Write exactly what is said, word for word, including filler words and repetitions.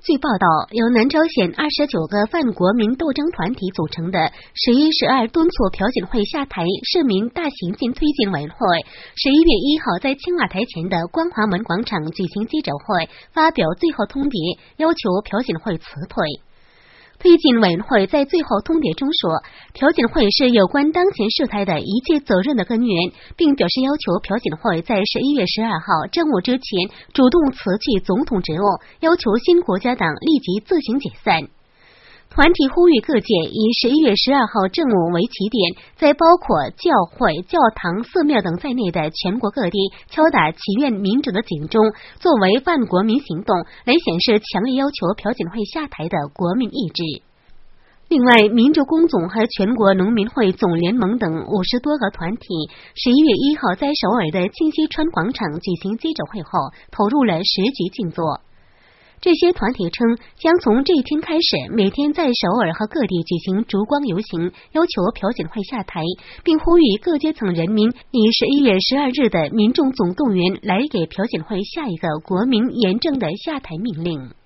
据报道，由南朝鲜二十九个泛国民斗争团体组成的十一、十二敦促朴槿惠下台市民大行进推进委员会，十一月一号在青瓦台前的光华门广场举行记者会，发表最后通牒，要求朴槿惠辞退。推进委员会在最后通牒中说，朴槿惠是有关当前事态的一切责任的根源，并表示要求朴槿惠在十一月十二号正午之前主动辞去总统职务，要求新国家党立即自行解散。团体呼吁各界以十一月十二号正午为起点，在包括教会、教堂、寺庙等在内的全国各地敲打祈愿民主的警钟，作为泛国民行动，来显示强烈要求朴槿惠下台的国民意志。另外，民主工总和全国农民会总联盟等五十多个团体，十一月一号在首尔的清溪川广场举行记者会后，投入了十局静坐。这些团体称，将从这一天开始，每天在首尔和各地举行烛光游行，要求朴槿惠下台，并呼吁各阶层人民以十一月十二日的民众总动员来给朴槿惠下一个国民严正的下台命令。